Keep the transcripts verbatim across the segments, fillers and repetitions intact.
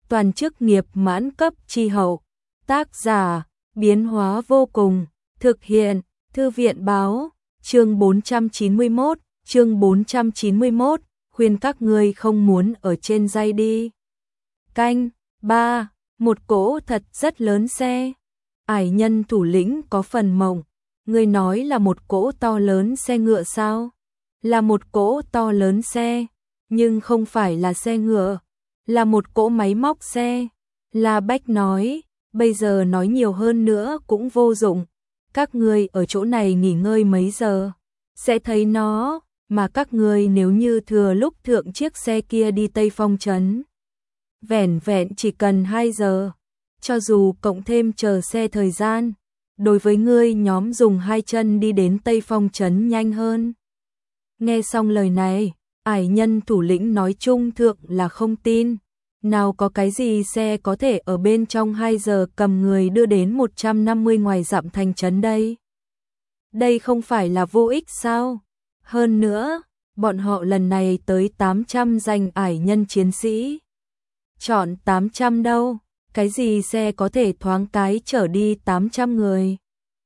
toàn chức nghiệp mãn cấp chi hậu. Tác giả, biến hóa vô cùng, thực hiện, thư viện báo, chương bốn trăm chín mươi mốt, chương bốn trăm chín mươi mốt, khuyên các ngươi không muốn ở trên dây đi. Canh, ba, một cỗ thật rất lớn xe. Ải nhân thủ lĩnh có phần mộng, ngươi nói là một cỗ to lớn xe ngựa sao? Là một cỗ to lớn xe, nhưng không phải là xe ngựa, là một cỗ máy móc xe. La Bách nói, bây giờ nói nhiều hơn nữa cũng vô dụng, các ngươi ở chỗ này nghỉ ngơi mấy giờ, sẽ thấy nó, mà các ngươi nếu như thừa lúc thượng chiếc xe kia đi Tây Phong trấn, vẻn vẹn chỉ cần hai giờ, cho dù cộng thêm chờ xe thời gian, đối với ngươi nhóm dùng hai chân đi đến Tây Phong trấn nhanh hơn. Nghe xong lời này, ải nhân thủ lĩnh nói chung thượng là không tin, nào có cái gì xe có thể ở bên trong hai giờ cầm người đưa đến một trăm năm mươi ngoài dặm thành trấn đây. Đây không phải là vô ích sao? Hơn nữa, bọn họ lần này tới tám trăm danh ải nhân chiến sĩ. Chọn tám trăm đâu, cái gì xe có thể thoáng cái chở đi tám trăm người?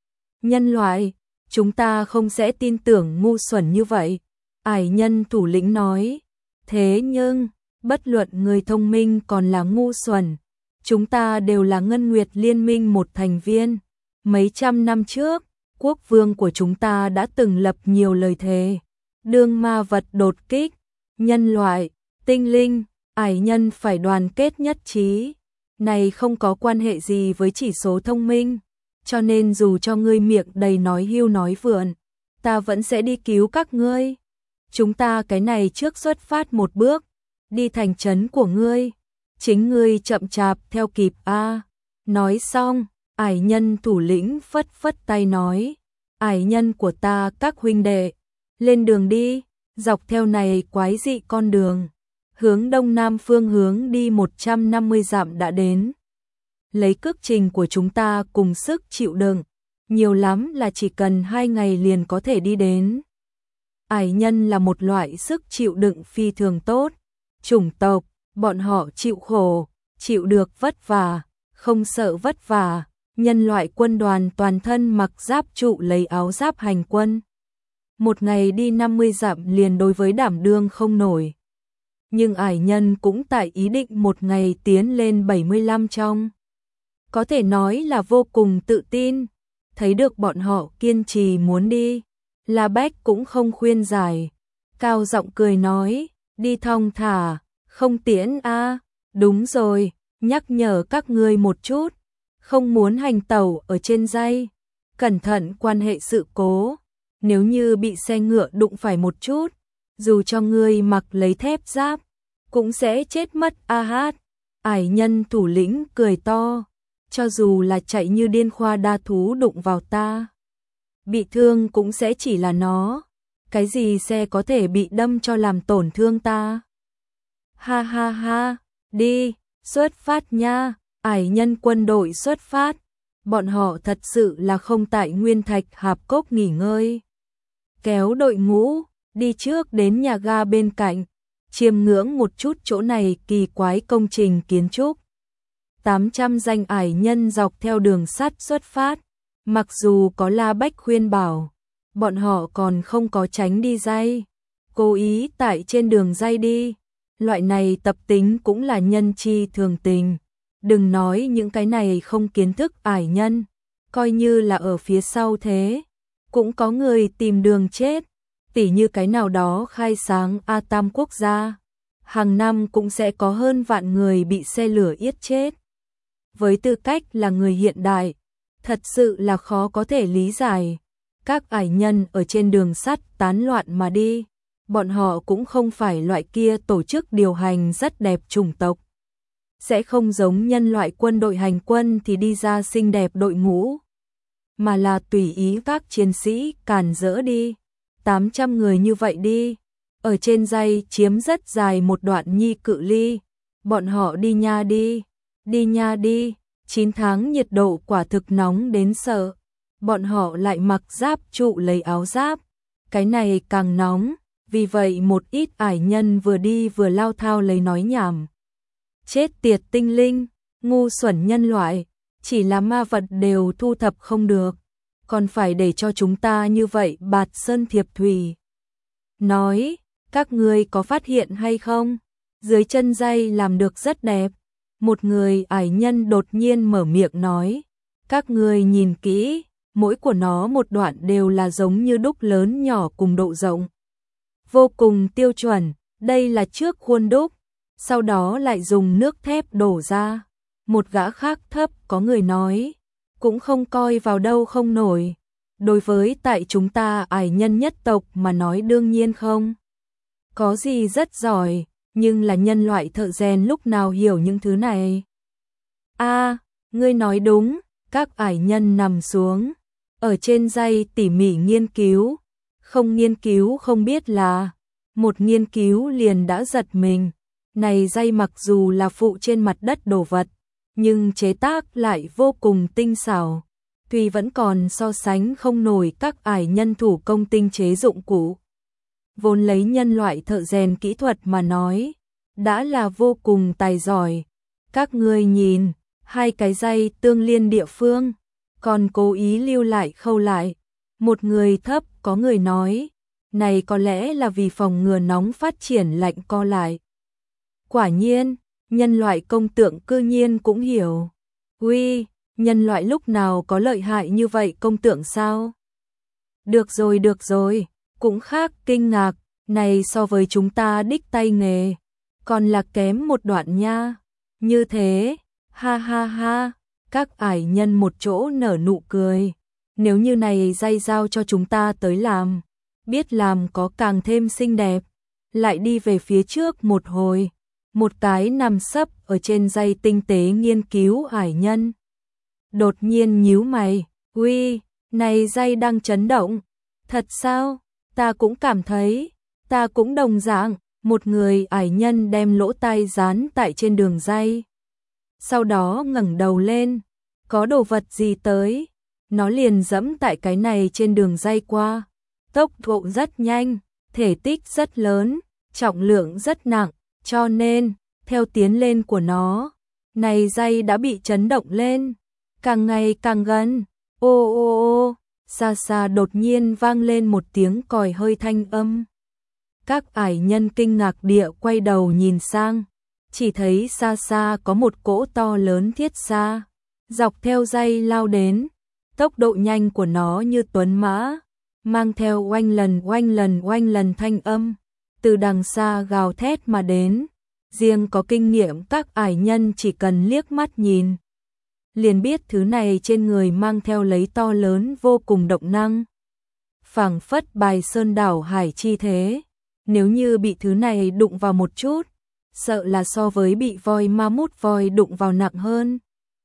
Nhân loại, chúng ta không sẽ tin tưởng ngu xuẩn như vậy. Ải nhân thủ lĩnh nói, thế nhưng, bất luận người thông minh còn là ngu xuẩn, chúng ta đều là Ngân Nguyệt Liên minh một thành viên. Mấy trăm năm trước, quốc vương của chúng ta đã từng lập nhiều lời thề, đương ma vật đột kích, nhân loại, tinh linh, ải nhân phải đoàn kết nhất trí. Này không có quan hệ gì với chỉ số thông minh, cho nên dù cho ngươi miệng đầy nói hưu nói vượn, ta vẫn sẽ đi cứu các ngươi. Chúng ta cái này trước xuất phát một bước, đi thành trấn của ngươi, chính ngươi chậm chạp theo kịp a. Nói xong, ải nhân thủ lĩnh phất phất tay nói, ải nhân của ta các huynh đệ, lên đường đi, dọc theo này quái dị con đường, hướng đông nam phương hướng đi một trăm năm mươi dặm đã đến. Lấy cước trình của chúng ta cùng sức chịu đựng, nhiều lắm là chỉ cần hai ngày liền có thể đi đến. Ải nhân là một loại sức chịu đựng phi thường tốt, chủng tộc, bọn họ chịu khổ, chịu được vất vả, không sợ vất vả. Nhân loại quân đoàn toàn thân mặc giáp trụ lấy áo giáp hành quân. Một ngày đi năm mươi dặm liền đối với đảm đương không nổi. Nhưng ải nhân cũng tại ý định một ngày tiến lên bảy mươi lăm trong. Có thể nói là vô cùng tự tin, thấy được bọn họ kiên trì muốn đi. La Bách cũng không khuyên giải, cao giọng cười nói, đi thong thả, không tiễn a. Đúng rồi, nhắc nhở các ngươi một chút, không muốn hành tẩu ở trên dây, cẩn thận quan hệ sự cố, nếu như bị xe ngựa đụng phải một chút, dù cho ngươi mặc lấy thép giáp, cũng sẽ chết mất a hát. Ải nhân thủ lĩnh cười to, cho dù là chạy như điên khoa đa thú đụng vào ta, bị thương cũng sẽ chỉ là nó, cái gì xe có thể bị đâm cho làm tổn thương ta. Ha ha ha, đi, xuất phát nha. Ải nhân quân đội xuất phát, bọn họ thật sự là không tại Nguyên Thạch Hạp Cốc nghỉ ngơi. Kéo đội ngũ, đi trước đến nhà ga bên cạnh, chiêm ngưỡng một chút chỗ này kỳ quái công trình kiến trúc. tám trăm danh ải nhân dọc theo đường sắt xuất phát, mặc dù có La Bách khuyên bảo, bọn họ còn không có tránh đi dây, cố ý tại trên đường dây đi. Loại này tập tính cũng là nhân chi thường tình. Đừng nói những cái này không kiến thức ải nhân, coi như là ở phía sau thế, cũng có người tìm đường chết, tỉ như cái nào đó khai sáng A Tam quốc gia, hàng năm cũng sẽ có hơn vạn người bị xe lửa yết chết. Với tư cách là người hiện đại, thật sự là khó có thể lý giải, các ải nhân ở trên đường sắt tán loạn mà đi, bọn họ cũng không phải loại kia tổ chức điều hành rất đẹp chủng tộc. Sẽ không giống nhân loại quân đội hành quân thì đi ra xinh đẹp đội ngũ, mà là tùy ý các chiến sĩ càn rỡ đi. tám trăm người như vậy đi, ở trên dây chiếm rất dài một đoạn nhi cự ly, bọn họ đi nha đi, đi nha đi, chín tháng nhiệt độ quả thực nóng đến sợ, bọn họ lại mặc giáp trụ lấy áo giáp, cái này càng nóng, vì vậy một ít ải nhân vừa đi vừa lao thao lấy nói nhảm. Chết tiệt tinh linh, ngu xuẩn nhân loại, chỉ là ma vật đều thu thập không được, còn phải để cho chúng ta như vậy. Bạt Sơn Thiệp Thủy nói, các ngươi có phát hiện hay không? Dưới chân dây làm được rất đẹp. Một người ải nhân đột nhiên mở miệng nói, các ngươi nhìn kỹ, mỗi của nó một đoạn đều là giống như đúc lớn nhỏ cùng độ rộng. Vô cùng tiêu chuẩn, đây là trước khuôn đúc, sau đó lại dùng nước thép đổ ra. Một gã khác thấp có người nói, cũng không coi vào đâu không nổi. Đối với tại chúng ta ải nhân nhất tộc mà nói đương nhiên không có gì rất giỏi, nhưng là nhân loại thợ rèn lúc nào hiểu những thứ này. A, ngươi nói đúng, các ải nhân nằm xuống, ở trên dây tỉ mỉ nghiên cứu, không nghiên cứu không biết là, một nghiên cứu liền đã giật mình. Này dây mặc dù là phụ trên mặt đất đồ vật, nhưng chế tác lại vô cùng tinh xảo, tuy vẫn còn so sánh không nổi các ải nhân thủ công tinh chế dụng cụ. Vốn lấy nhân loại thợ rèn kỹ thuật mà nói, đã là vô cùng tài giỏi. Các ngươi nhìn, hai cái dây tương liên địa phương, còn cố ý lưu lại khâu lại. Một người thấp có người nói, này có lẽ là vì phòng ngừa nóng phát triển lạnh co lại. Quả nhiên, nhân loại công tượng cư nhiên cũng hiểu. Uy, nhân loại lúc nào có lợi hại như vậy công tượng sao? Được rồi được rồi, cũng khác kinh ngạc, này so với chúng ta đích tay nghề, còn là kém một đoạn nha. Như thế, ha ha ha, các ải nhân một chỗ nở nụ cười. Nếu như này dây giao cho chúng ta tới làm, biết làm có càng thêm xinh đẹp. Lại đi về phía trước một hồi, một cái nằm sấp ở trên dây tinh tế nghiên cứu ải nhân. Đột nhiên nhíu mày, uy, này dây đang chấn động. Thật sao? Ta cũng cảm thấy, ta cũng đồng dạng. Một người ải nhân đem lỗ tai dán tại trên đường dây. Sau đó ngẩng đầu lên, có đồ vật gì tới, nó liền dẫm tại cái này trên đường dây qua. Tốc độ rất nhanh, thể tích rất lớn, trọng lượng rất nặng, cho nên, theo tiến lên của nó, này dây đã bị chấn động lên, càng ngày càng gần. Ô ô ô, xa xa đột nhiên vang lên một tiếng còi hơi thanh âm. Các ải nhân kinh ngạc địa quay đầu nhìn sang, chỉ thấy xa xa có một cỗ to lớn thiết xa, dọc theo dây lao đến, tốc độ nhanh của nó như tuấn mã, mang theo oanh lần oanh lần oanh lần thanh âm, từ đằng xa gào thét mà đến. Riêng có kinh nghiệm các ải nhân chỉ cần liếc mắt nhìn, liền biết thứ này trên người mang theo lấy to lớn vô cùng động năng. Phảng phất bài sơn đảo hải chi thế, nếu như bị thứ này đụng vào một chút, sợ là so với bị voi ma mút voi đụng vào nặng hơn.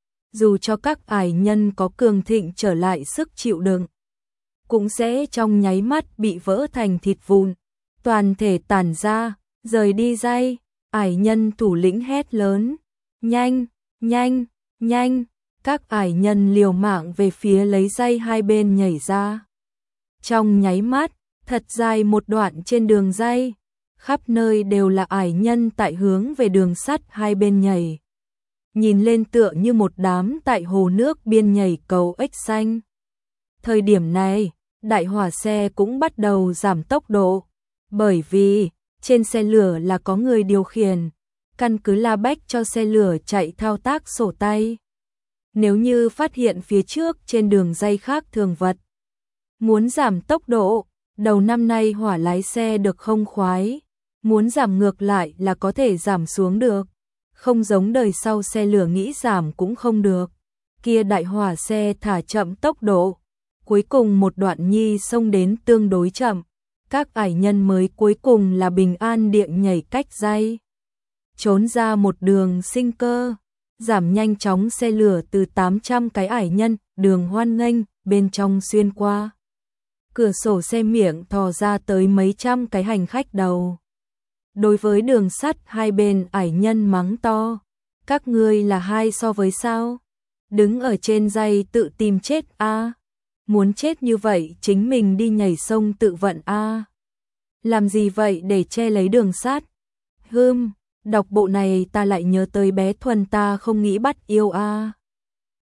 Dù cho các ải nhân có cường thịnh trở lại sức chịu đựng, cũng sẽ trong nháy mắt bị vỡ thành thịt vụn, toàn thể tản ra, rời đi dây. Ải nhân thủ lĩnh hét lớn, nhanh, nhanh, nhanh, các ải nhân liều mạng về phía lấy dây hai bên nhảy ra. Trong nháy mắt, thật dài một đoạn trên đường dây, khắp nơi đều là ải nhân tại hướng về đường sắt hai bên nhảy. Nhìn lên tựa như một đám tại hồ nước biên nhảy cầu ếch xanh. Thời điểm này, đại hỏa xe cũng bắt đầu giảm tốc độ, bởi vì trên xe lửa là có người điều khiển, căn cứ la bách cho xe lửa chạy thao tác sổ tay. Nếu như phát hiện phía trước trên đường dây khác thường vật, muốn giảm tốc độ, đầu năm nay hỏa lái xe được không khoái, muốn giảm ngược lại là có thể giảm xuống được, không giống đời sau xe lửa nghĩ giảm cũng không được. Kia đại hỏa xe thả chậm tốc độ, cuối cùng một đoạn nhi xông đến tương đối chậm. Các ải nhân mới cuối cùng là bình an địa nhảy cách dây, trốn ra một đường sinh cơ, giảm nhanh chóng xe lửa từ tám trăm cái ải nhân, đường hoan nghênh, bên trong xuyên qua. Cửa sổ xe miệng thò ra tới mấy trăm cái hành khách đầu. Đối với đường sắt hai bên ải nhân mắng to, các ngươi là hai so với sao? Đứng ở trên dây tự tìm chết a. À? Muốn chết như vậy chính mình đi nhảy sông tự vận a. À? Làm gì vậy để che lấy đường sắt? Hưm, Đọc bộ này ta lại nhớ tới bé Thuần ta không nghĩ bắt yêu a.